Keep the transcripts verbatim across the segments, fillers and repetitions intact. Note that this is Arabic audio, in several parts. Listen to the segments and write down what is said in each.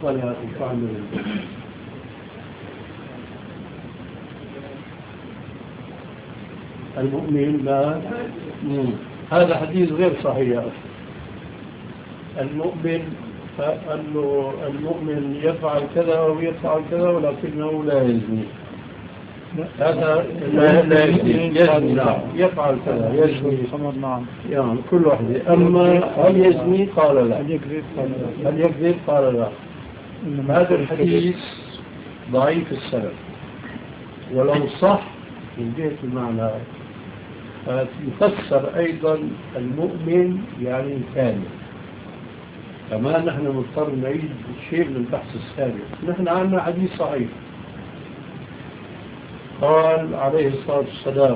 ولا تعمل. المؤمن لا. مم. هذا حديث غير صحيح. المؤمن قال له المؤمن يفعل كذا ويفعل كذا ولكنه لا يزني. هذا لا لا يزني يزني نعم يفعل كذا يزني نعم يعني كل واحد. أما هل يزني قال لا. هل يكذب قال لا. هذا الحديث ضعيف السند ولو صح من جهة المعنى يفسر أيضا المؤمن يعني كامل. كمان نحن نضطر نعيد شيء من البحث السابق. نحن عندنا حديث صحيح قال عليه الصلاة والسلام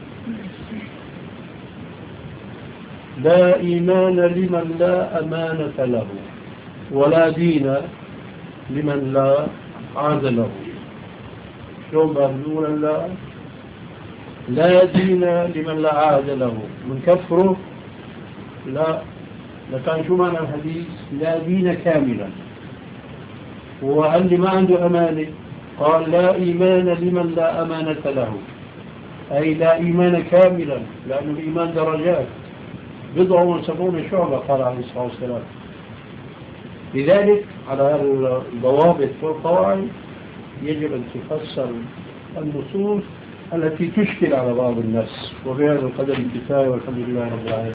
لا إيمان لمن لا أمانة له ولا دين لمن لا عهد له. شو بقولون لا لا دين لمن لا عهد له من كفره لا. لكن شو معنى الحديث لا دين كاملا. وقال لي ما عنده أمانة قال لا إيمان لمن لا أمانة له أي لا إيمان كاملا لأن الإيمان درجات بضع وسبعون شعبة قال عليه الصلاة والسلام. لذلك على الضوابط والقواعد يجب أن تفسر النصوص التي تشكل على بعض الناس. وبهذا القدر الكفاية والحمد لله رب العالمين.